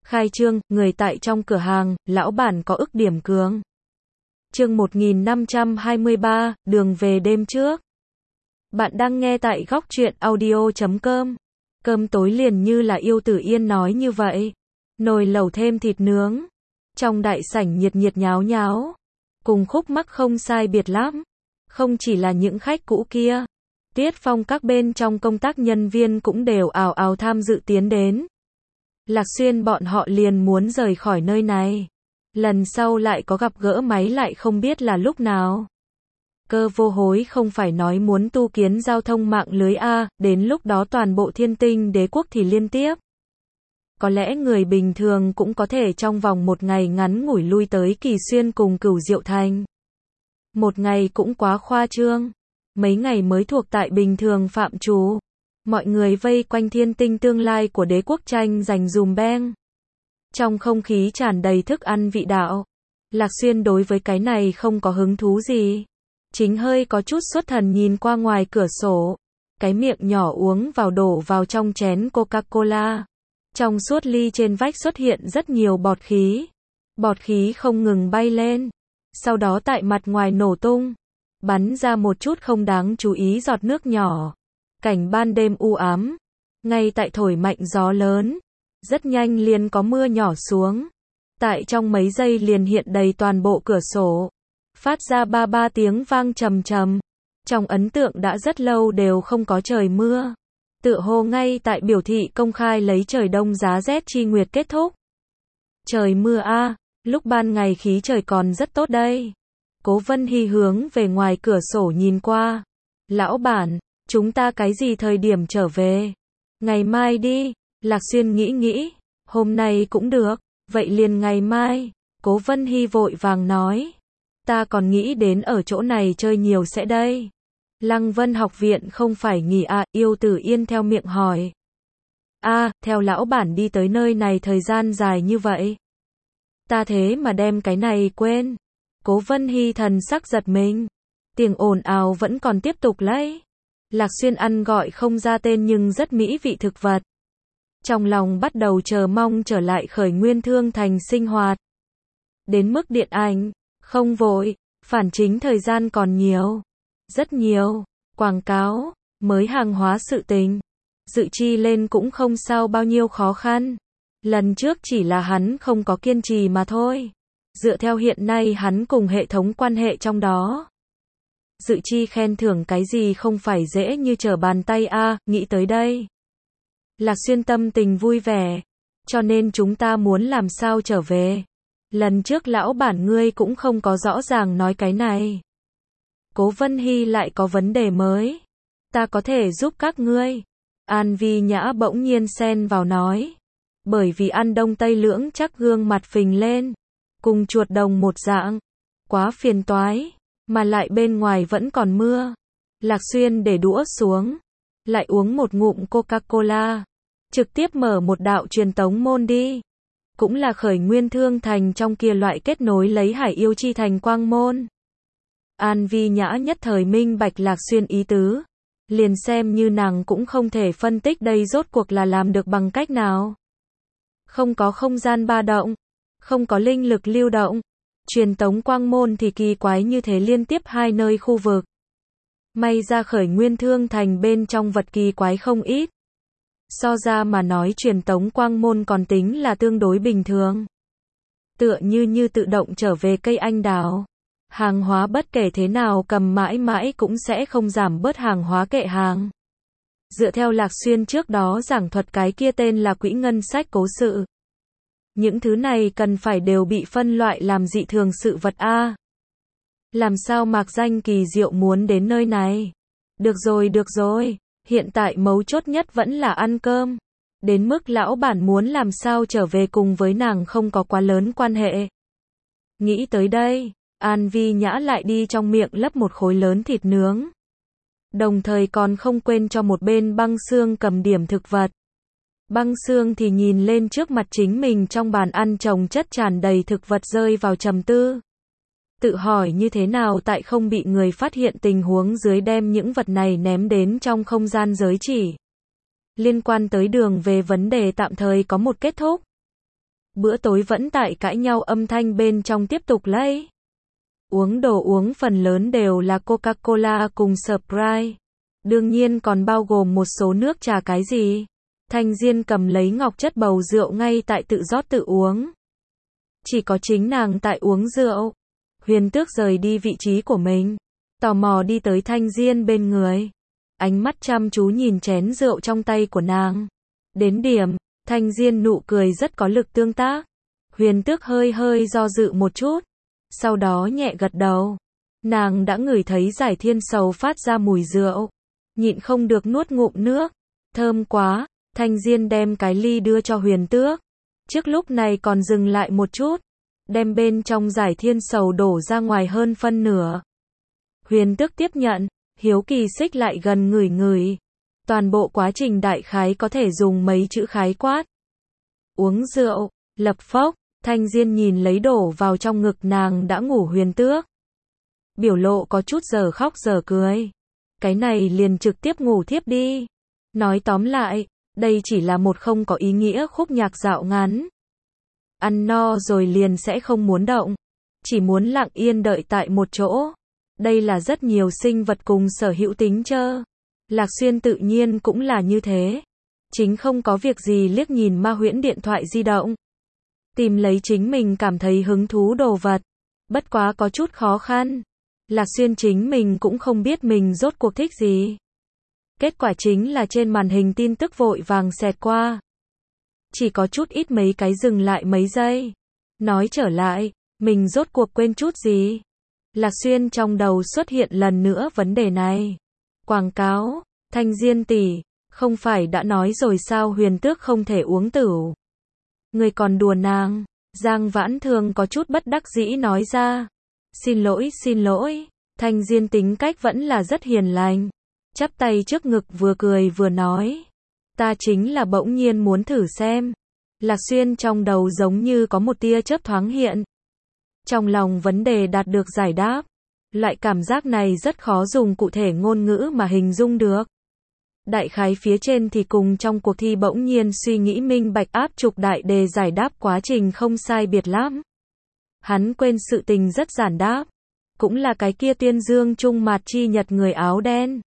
Khai trương, người tại trong cửa hàng, lão bản có ức điểm cường. Chương 1523, đường về đêm trước. Bạn đang nghe tại góc truyện audio.com. Cơm tối liền như là Yêu Tử Yên nói như vậy. Nồi lẩu thêm thịt nướng. Trong đại sảnh nhiệt nhiệt nháo nháo. Cùng khúc mắc không sai biệt lắm. Không chỉ là những khách cũ kia. Tiết Phong các bên trong công tác nhân viên cũng đều ào ào tham dự tiến đến. Lạc Xuyên bọn họ liền muốn rời khỏi nơi này. Lần sau lại có gặp gỡ máy lại không biết là lúc nào. Cơ Vô Hối không phải nói muốn tu kiến giao thông mạng lưới A, đến lúc đó toàn bộ Thiên Tinh Đế quốc thì liên tiếp. Có lẽ người bình thường cũng có thể trong vòng một ngày ngắn ngủi lui tới Kỳ Xuyên cùng Cửu Diệu Thành. Một ngày cũng quá khoa trương. Mấy ngày mới thuộc tại bình thường phạm trù. Mọi người vây quanh thiên tinh tương lai của đế quốc tranh giành dùm beng. Trong không khí tràn đầy thức ăn vị đạo. Lạc Xuyên đối với cái này không có hứng thú gì. Chính hơi có chút xuất thần nhìn qua ngoài cửa sổ. Cái miệng nhỏ uống vào đổ vào trong chén Coca-Cola. Trong suốt ly trên vách xuất hiện rất nhiều bọt khí. Bọt khí không ngừng bay lên. Sau đó tại mặt ngoài nổ tung. Bắn ra một chút không đáng chú ý giọt nước nhỏ. Cảnh ban đêm u ám. Ngay tại thổi mạnh gió lớn. Rất nhanh liền có mưa nhỏ xuống. Tại trong mấy giây liền hiện đầy toàn bộ cửa sổ. Phát ra ba ba tiếng vang trầm trầm. Trong ấn tượng đã rất lâu đều không có trời mưa. Tựa hồ ngay tại biểu thị công khai lấy trời đông giá rét chi nguyệt kết thúc. Trời mưa a, lúc ban ngày khí trời còn rất tốt đây. Cố Vân Hy hướng về ngoài cửa sổ nhìn qua. Lão bản, chúng ta cái gì thời điểm trở về? Ngày mai đi. Lạc Xuyên nghĩ. Hôm nay cũng được. Vậy liền ngày mai. Cố Vân Hy vội vàng nói. Ta còn nghĩ đến ở chỗ này chơi nhiều sẽ đây. Lăng Vân học viện không phải nghỉ à? Yêu Tử Yên theo miệng hỏi. Theo lão bản đi tới nơi này thời gian dài như vậy. Ta thế mà đem cái này quên. Cố Vân Hy thần sắc giật mình. Tiếng ồn ào vẫn còn tiếp tục lấy. Lạc Xuyên ăn gọi không ra tên nhưng rất mỹ vị thực vật. Trong lòng bắt đầu chờ mong trở lại Khởi Nguyên Thương Thành sinh hoạt. Đến mức điện ảnh, không vội, phản chính thời gian còn nhiều. Rất nhiều, quảng cáo, mới hàng hóa sự tình. Dự chi lên cũng không sao bao nhiêu khó khăn. Lần trước chỉ là hắn không có kiên trì mà thôi. Dựa theo hiện nay hắn cùng hệ thống quan hệ trong đó. Dự chi khen thưởng cái gì không phải dễ như trở bàn tay a, nghĩ tới đây. Lạc Xuyên tâm tình vui vẻ. Cho nên chúng ta muốn làm sao trở về. Lần trước lão bản ngươi cũng không có rõ ràng nói cái này. Cố Vân Hy lại có vấn đề mới. Ta có thể giúp các ngươi. An Vi Nhã bỗng nhiên xen vào nói. Bởi vì ăn đông tây lưỡng chắc gương mặt phình lên. Cùng chuột đồng một dạng. Quá phiền toái. Mà lại bên ngoài vẫn còn mưa. Lạc Xuyên để đũa xuống. Lại uống một ngụm Coca-Cola. Trực tiếp mở một đạo truyền tống môn đi. Cũng là Khởi Nguyên Thương Thành trong kia loại kết nối lấy Hải Yêu Chi Thành quang môn. An Vi Nhã nhất thời minh bạch Lạc Xuyên ý tứ. Liền xem như nàng cũng không thể phân tích đây rốt cuộc là làm được bằng cách nào. Không có không gian ba động. Không có linh lực lưu động. Truyền tống quang môn thì kỳ quái như thế liên tiếp hai nơi khu vực. May ra Khởi Nguyên Thương Thành bên trong vật kỳ quái không ít. So ra mà nói truyền tống quang môn còn tính là tương đối bình thường. Tựa như tự động trở về cây anh đào. Hàng hóa bất kể thế nào cầm mãi mãi cũng sẽ không giảm bớt hàng hóa kệ hàng. Dựa theo Lạc Xuyên trước đó giảng thuật cái kia tên là quỹ ngân sách cố sự. Những thứ này cần phải đều bị phân loại làm dị thường sự vật a. Làm sao Mạc Danh kỳ diệu muốn đến nơi này? Được rồi. Hiện tại mấu chốt nhất vẫn là ăn cơm. Đến mức lão bản muốn làm sao trở về cùng với nàng không có quá lớn quan hệ. Nghĩ tới đây, An Vi Nhã lại đi trong miệng lấp một khối lớn thịt nướng. Đồng thời còn không quên cho một bên Băng Xương cầm điểm thực vật. Băng Xương thì nhìn lên trước mặt chính mình trong bàn ăn trồng chất tràn đầy thực vật rơi vào trầm tư. Tự hỏi như thế nào tại không bị người phát hiện tình huống dưới đem những vật này ném đến trong không gian giới chỉ. Liên quan tới đường về vấn đề tạm thời có một kết thúc. Bữa tối vẫn tại cãi nhau, âm thanh bên trong tiếp tục lây. Uống đồ uống phần lớn đều là Coca-Cola cùng Sprite. Đương nhiên còn bao gồm một số nước trà cái gì. Thanh Diên cầm lấy ngọc chất bầu rượu ngay tại tự rót tự uống. Chỉ có chính nàng tại uống rượu. Huyền Tước rời đi vị trí của mình, tò mò đi tới Thanh Diên bên người. Ánh mắt chăm chú nhìn chén rượu trong tay của nàng. Đến điểm, Thanh Diên nụ cười rất có lực tương tác. Huyền Tước hơi hơi do dự một chút, sau đó nhẹ gật đầu. Nàng đã ngửi thấy Giải Thiên Sầu phát ra mùi rượu, nhịn không được nuốt ngụm nước. Thơm quá. Thanh Diên đem cái ly đưa cho Huyền Tước. Trước lúc này còn dừng lại một chút, đem bên trong Giải Thiên Sầu đổ ra ngoài hơn phân nửa. Huyền Tước tiếp nhận, hiếu kỳ xích lại gần ngửi ngửi. Toàn bộ quá trình đại khái có thể dùng mấy chữ khái quát. Uống rượu, lập phốc. Thanh Diên nhìn lấy đổ vào trong ngực nàng đã ngủ Huyền Tước. Biểu lộ có chút giờ khóc giờ cười. Cái này liền trực tiếp ngủ thiếp đi. Nói tóm lại, đây chỉ là một không có ý nghĩa khúc nhạc dạo ngắn. Ăn no rồi liền sẽ không muốn động, chỉ muốn lặng yên đợi tại một chỗ. Đây là rất nhiều sinh vật cùng sở hữu tính chơ. Lạc Xuyên tự nhiên cũng là như thế. Chính không có việc gì liếc nhìn ma huyễn điện thoại di động, tìm lấy chính mình cảm thấy hứng thú đồ vật. Bất quá có chút khó khăn. Lạc Xuyên chính mình cũng không biết mình rốt cuộc thích gì. Kết quả chính là trên màn hình tin tức vội vàng xẹt qua. Chỉ có chút ít mấy cái dừng lại mấy giây. Nói trở lại, mình rốt cuộc quên chút gì. Lạc Xuyên trong đầu xuất hiện lần nữa vấn đề này. Quảng cáo, Thanh Diên tỷ, không phải đã nói rồi sao Huyền Tước không thể uống tửu. Người còn đùa nàng. Giang Vãn Thường có chút bất đắc dĩ nói ra. Xin lỗi. Thanh Diên tính cách vẫn là rất hiền lành. Chắp tay trước ngực vừa cười vừa nói. Ta chính là bỗng nhiên muốn thử xem. Lạc Xuyên trong đầu giống như có một tia chớp thoáng hiện. Trong lòng vấn đề đạt được giải đáp. Loại cảm giác này rất khó dùng cụ thể ngôn ngữ mà hình dung được. Đại khái phía trên thì cùng trong cuộc thi bỗng nhiên suy nghĩ minh bạch áp trục đại đề giải đáp quá trình không sai biệt lắm. Hắn quên sự tình rất giản đáp. Cũng là cái kia tuyên dương trung mạt chi nhật người áo đen.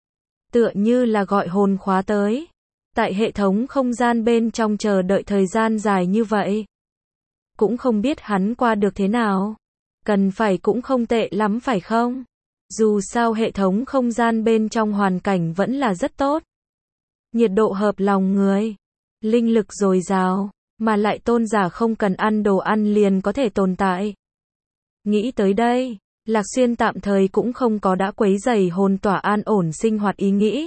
Tựa như là gọi hồn khóa tới. Tại hệ thống không gian bên trong chờ đợi thời gian dài như vậy. Cũng không biết hắn qua được thế nào. Cần phải cũng không tệ lắm phải không? Dù sao hệ thống không gian bên trong hoàn cảnh vẫn là rất tốt. Nhiệt độ hợp lòng người. Linh lực dồi dào. Mà lại tôn giả không cần ăn đồ ăn liền có thể tồn tại. Nghĩ tới đây, Lạc Xuyên tạm thời cũng không có đã quấy rầy hồn tỏa an ổn sinh hoạt ý nghĩ.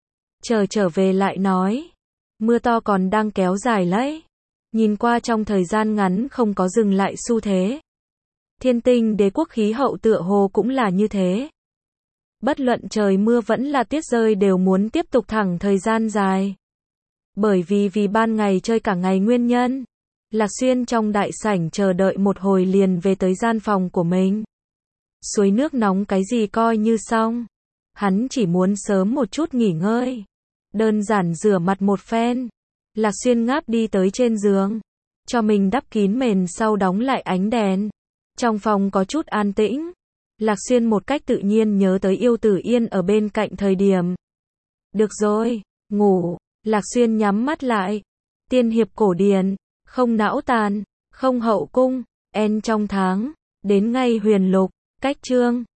Trở về lại nói. Mưa to còn đang kéo dài lấy. Nhìn qua trong thời gian ngắn không có dừng lại xu thế. Thiên Tinh Đế quốc khí hậu tựa hồ cũng là như thế. Bất luận trời mưa vẫn là tuyết rơi đều muốn tiếp tục thẳng thời gian dài. Bởi vì ban ngày chơi cả ngày nguyên nhân. Lạc Xuyên trong đại sảnh chờ đợi một hồi liền về tới gian phòng của mình. Suối nước nóng cái gì coi như xong. Hắn chỉ muốn sớm một chút nghỉ ngơi. Đơn giản rửa mặt một phen. Lạc Xuyên ngáp đi tới trên giường. Cho mình đắp kín mền sau đóng lại ánh đèn. Trong phòng có chút an tĩnh. Lạc Xuyên một cách tự nhiên nhớ tới Yêu Tử Yên ở bên cạnh thời điểm. Được rồi, ngủ. Lạc Xuyên nhắm mắt lại. Tiên hiệp cổ điển, không não tàn, không hậu cung, en trong tháng, đến ngay huyền lục, cách chương.